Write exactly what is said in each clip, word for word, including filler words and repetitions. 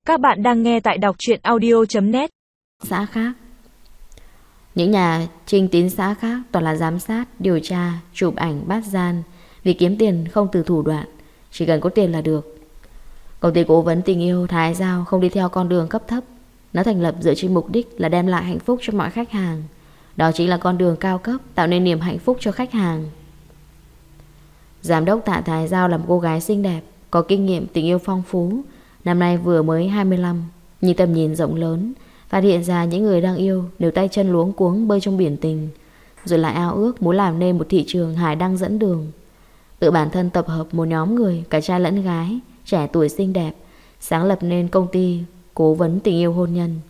Các bạn đang nghe tại đọc truyện audio chấm net. Xã khác. Những nhà trinh tín xã khác toàn là giám sát, điều tra, chụp ảnh, bắt gian. Vì kiếm tiền không từ thủ đoạn, chỉ cần có tiền là được. Công ty cố vấn tình yêu Thái Giao không đi theo con đường cấp thấp. Nó thành lập dựa trên mục đích là đem lại hạnh phúc cho mọi khách hàng. Đó chính là con đường cao cấp, tạo nên niềm hạnh phúc cho khách hàng. Giám đốc Tạ Thái Giao là một cô gái xinh đẹp, có kinh nghiệm tình yêu phong phú. Năm nay vừa mới hai mươi lăm, nhưng tầm nhìn rộng lớn, phát hiện ra những người đang yêu nếu tay chân luống cuống bơi trong biển tình, rồi lại ao ước muốn làm nên một thị trường hải đăng dẫn đường. Tự bản thân tập hợp một nhóm người, cả trai lẫn gái, trẻ tuổi xinh đẹp, sáng lập nên công ty cố vấn tình yêu hôn nhân.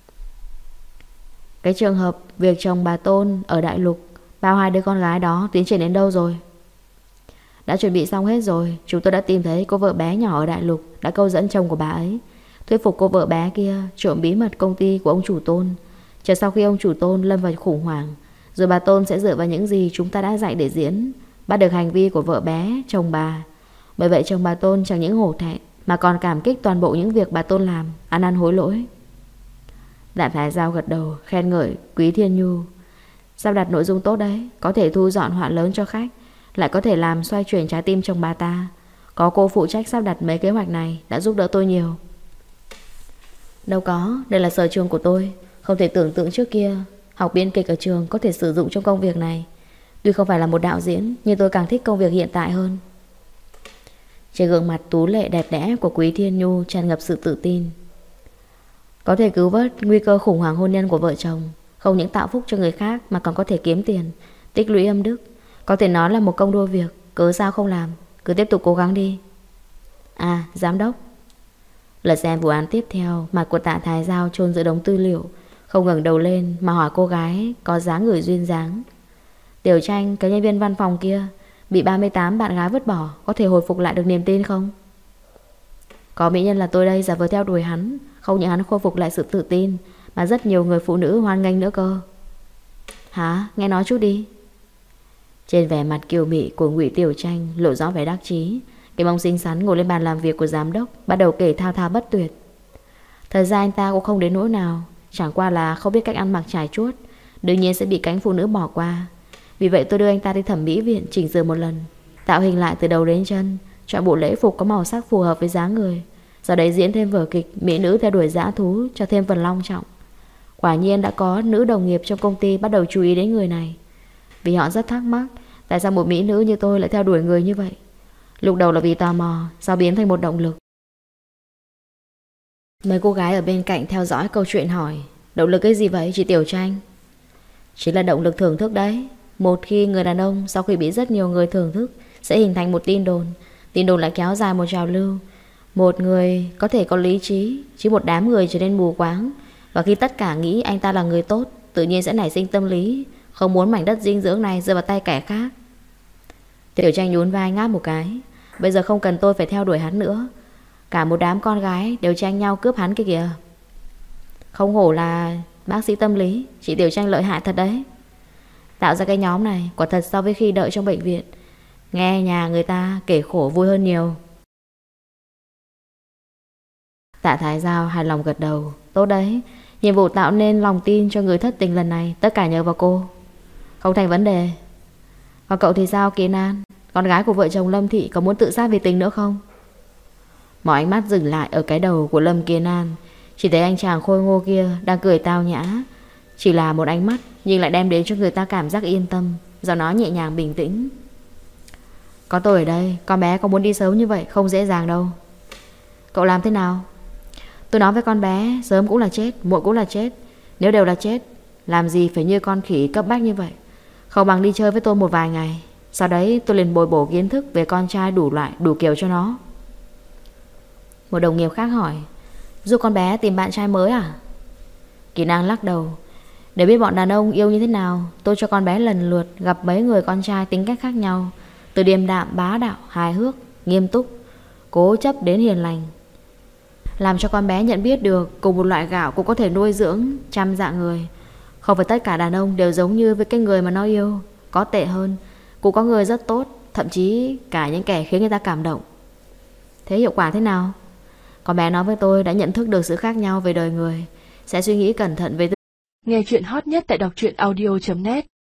Cái trường hợp việc chồng bà Tôn ở Đại Lục bao hai đứa con gái đó tiến triển đến đâu rồi? Đã chuẩn bị xong hết rồi. Chúng tôi đã tìm thấy cô vợ bé nhỏ ở Đại Lục đã câu dẫn chồng của bà ấy, thuyết phục cô vợ bé kia trộm bí mật công ty của ông chủ Tôn. Chờ sau khi ông chủ Tôn lâm vào khủng hoảng, rồi bà Tôn sẽ dựa vào những gì chúng ta đã dạy để diễn, bắt được hành vi của vợ bé, chồng bà. Bởi vậy chồng bà Tôn chẳng những hổ thẹn mà còn cảm kích toàn bộ những việc bà Tôn làm, ăn năn hối lỗi. Đại Thái Giao gật đầu khen ngợi Quý Thiên Nhu. Sắp đặt nội dung tốt đấy, có thể thu dọn họa lớn cho khách, lại có thể làm xoay chuyển trái tim chồng bà ta. Có cô phụ trách sắp đặt mấy kế hoạch này đã giúp đỡ tôi nhiều. Đâu có, đây là sở trường của tôi. Không thể tưởng tượng trước kia học biên kịch ở trường có thể sử dụng trong công việc này. Tuy không phải là một đạo diễn, nhưng tôi càng thích công việc hiện tại hơn. Trên gương mặt tú lệ đẹp đẽ của Quý Thiên Nhu tràn ngập sự tự tin. Có thể cứu vớt nguy cơ khủng hoảng hôn nhân của vợ chồng, không những tạo phúc cho người khác mà còn có thể kiếm tiền, tích lũy âm đức. Có thể nói là một công đôi việc, cớ sao không làm. Cứ tiếp tục cố gắng đi. À, giám đốc. Lật xem vụ án tiếp theo, mặt của Tạ Thái Giao chôn giữa đống tư liệu, không ngẩng đầu lên mà hỏi cô gái có dáng người duyên dáng. Tiểu Tranh, cái nhân viên văn phòng kia bị ba mươi tám bạn gái vứt bỏ, có thể hồi phục lại được niềm tin không? Có mỹ nhân là tôi đây giả vờ theo đuổi hắn, không những hắn khôi phục lại sự tự tin, mà rất nhiều người phụ nữ hoan nghênh nữa cơ. Hả? Nghe nói chút đi. Trên vẻ mặt kiều mị của Ngụy Tiểu Tranh lộ rõ vẻ đắc chí. Cái mông xinh xắn ngồi lên bàn làm việc của giám đốc, bắt đầu kể thao thao bất tuyệt. Thật ra anh ta cũng không đến nỗi nào, chẳng qua là không biết cách ăn mặc trải chuốt, đương nhiên sẽ bị cánh phụ nữ bỏ qua. Vì vậy tôi đưa anh ta đi thẩm mỹ viện chỉnh sửa một lần, tạo hình lại từ đầu đến chân, chọn bộ lễ phục có màu sắc phù hợp với dáng người. Sau đấy diễn thêm vở kịch mỹ nữ theo đuổi dã thú cho thêm phần long trọng. Quả nhiên đã có nữ đồng nghiệp trong công ty bắt đầu chú ý đến người này, vì họ rất thắc mắc tại sao một mỹ nữ như tôi lại theo đuổi người như vậy. Lúc đầu là vì tò mò, sau biến thành một động lực. Mấy cô gái ở bên cạnh theo dõi câu chuyện hỏi: động lực cái gì vậy chị Tiểu Tranh? Chính là động lực thưởng thức đấy. Một khi người đàn ông sau khi bị rất nhiều người thưởng thức sẽ hình thành một tin đồn. Tin đồn lại kéo dài một trào lưu. Một người có thể có lý trí, chứ một đám người trở nên mù quáng. Và khi tất cả nghĩ anh ta là người tốt, tự nhiên sẽ nảy sinh tâm lý không muốn mảnh đất dinh dưỡng này rơi vào tay kẻ khác. Tiểu Tranh nhún vai ngáp một cái. Bây giờ không cần tôi phải theo đuổi hắn nữa, cả một đám con gái đều tranh nhau cướp hắn kia kìa. Không hổ là bác sĩ tâm lý, chị Tiểu Tranh lợi hại thật đấy. Tạo ra cái nhóm này quả thật so với khi đợi trong bệnh viện, nghe nhà người ta kể khổ vui hơn nhiều. Tạ Thái Giao hài lòng gật đầu. Tốt đấy, nhiệm vụ tạo nên lòng tin cho người thất tình lần này tất cả nhờ vào cô. Không thành vấn đề. Còn cậu thì sao Kiến An? Con gái của vợ chồng Lâm Thị có muốn tự sát vì tình nữa không? Mọi ánh mắt dừng lại ở cái đầu của Lâm Kiến An. Chỉ thấy anh chàng khôi ngô kia đang cười tao nhã. Chỉ là một ánh mắt nhưng lại đem đến cho người ta cảm giác yên tâm. Giọng nói nhẹ nhàng bình tĩnh. Có tôi ở đây, con bé có muốn đi sớm như vậy không dễ dàng đâu. Cậu làm thế nào? Tôi nói với con bé, sớm cũng là chết, muộn cũng là chết. Nếu đều là chết, làm gì phải như con khỉ cấp bách như vậy. Không bằng đi chơi với tôi một vài ngày, sau đấy tôi liền bồi bổ kiến thức về con trai đủ loại, đủ kiểu cho nó. Một đồng nghiệp khác hỏi: giúp con bé tìm bạn trai mới à? Kỳ Năng lắc đầu. Để biết bọn đàn ông yêu như thế nào, tôi cho con bé lần lượt gặp mấy người con trai tính cách khác nhau, từ điềm đạm, bá đạo, hài hước, nghiêm túc, cố chấp đến hiền lành, làm cho con bé nhận biết được cùng một loại gạo cũng có thể nuôi dưỡng trăm dạng người. Không phải tất cả đàn ông đều giống như với cái người mà nó yêu. Có tệ hơn, cũng có người rất tốt, thậm chí cả những kẻ khiến người ta cảm động. Thế hiệu quả thế nào? Con bé nói với tôi đã nhận thức được sự khác nhau về đời người, sẽ suy nghĩ cẩn thận về. Nghe chuyện hot nhất tại đọc truyện audio chấm net.